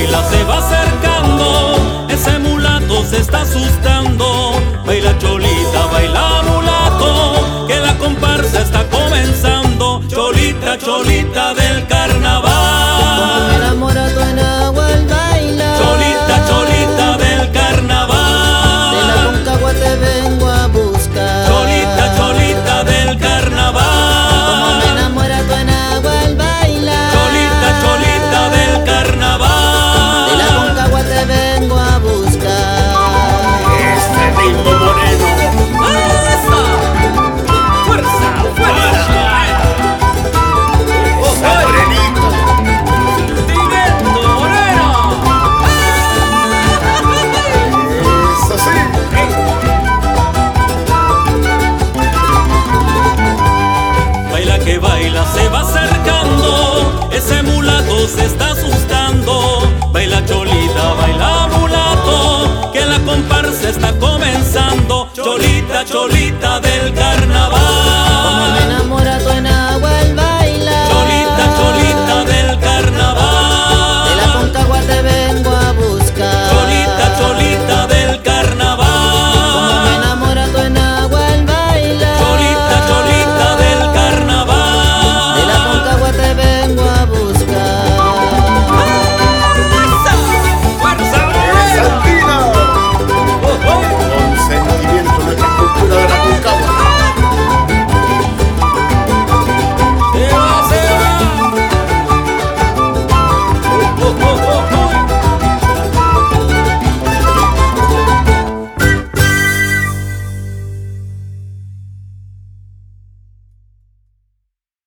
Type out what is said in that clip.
baila se va acercando, ese mulato se está asustando. Baila cholita, baila mulato, que la comparsa está comenzando. Cholita, cholita del carnaval, como me enamora tu enagua al bailar. cholita, cholita del carnaval, De la Concagua te vengo a buscar. cholita, cholita del carnaval, Como me enamora tu enagua al bailar. cholita, cholita del carnaval. De la Concagua te vengo a buscar. Este ritmo moreno. ¡Esa! ¡Fuerza, fuerza! Esa morenita. ¡Sentimiento moreno! Eso sí. Baila que baila, se va acercando, ese mulato se está asustando. Baila cholita, baila mulato, que la comparsa está comenzando. Cholita, cholita